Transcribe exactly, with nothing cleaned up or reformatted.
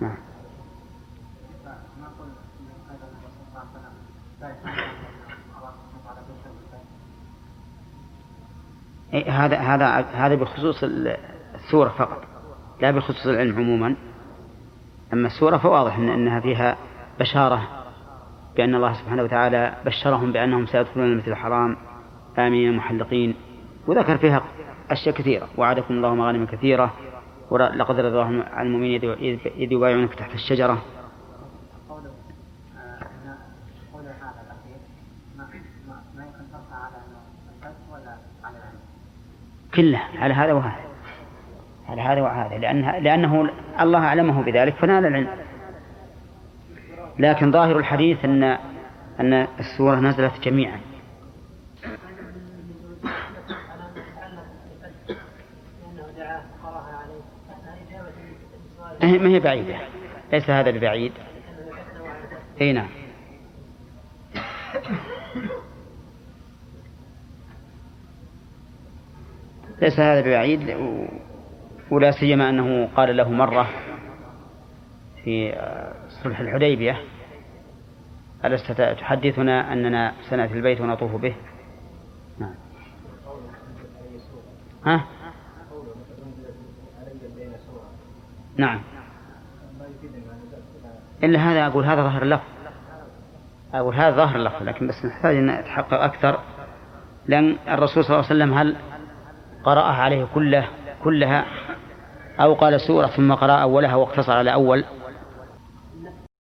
نعم. هذا هذا هذا بخصوص السورة فقط، لا بخصوص العلم عموما. أما السورة فواضح إن أنها فيها بشارة بأن الله سبحانه وتعالى بشرهم بأنهم سيدخلون المسجد الحرام آمنين محلقين، وذكر فيها أشياء كثيرة: وعدكم الله مغانم كثيرة، ولقد رضي الله عن المؤمنين إذ يبايعونك تحت الشجرة. كله على هذا وهذا، على هذا وهذا، لأنه, لأنه الله أعلمه بذلك فنال العلم. لكن ظاهر الحديث أن أن السورة نزلت جميعا. ما هي بعيدة، ليس هذا ببعيد. أي نعم. ليس هذا ببعيد، ولا سيما أنه قال له مرة في صلح الحديبية: ألست تحدثنا أننا سنأتي البيت ونطوف به؟ نعم. ها؟ نعم. إلا هذا أقول هذا ظاهر اللفظ، أقول هذا ظاهر اللفظ، لكن بس نحتاج أن نتحقق أكثر، لأن الرسول صلى الله عليه وسلم هل قرأها عليه كله كلها أو قال سورة ثم قرأ أولها واقتصر على أول؟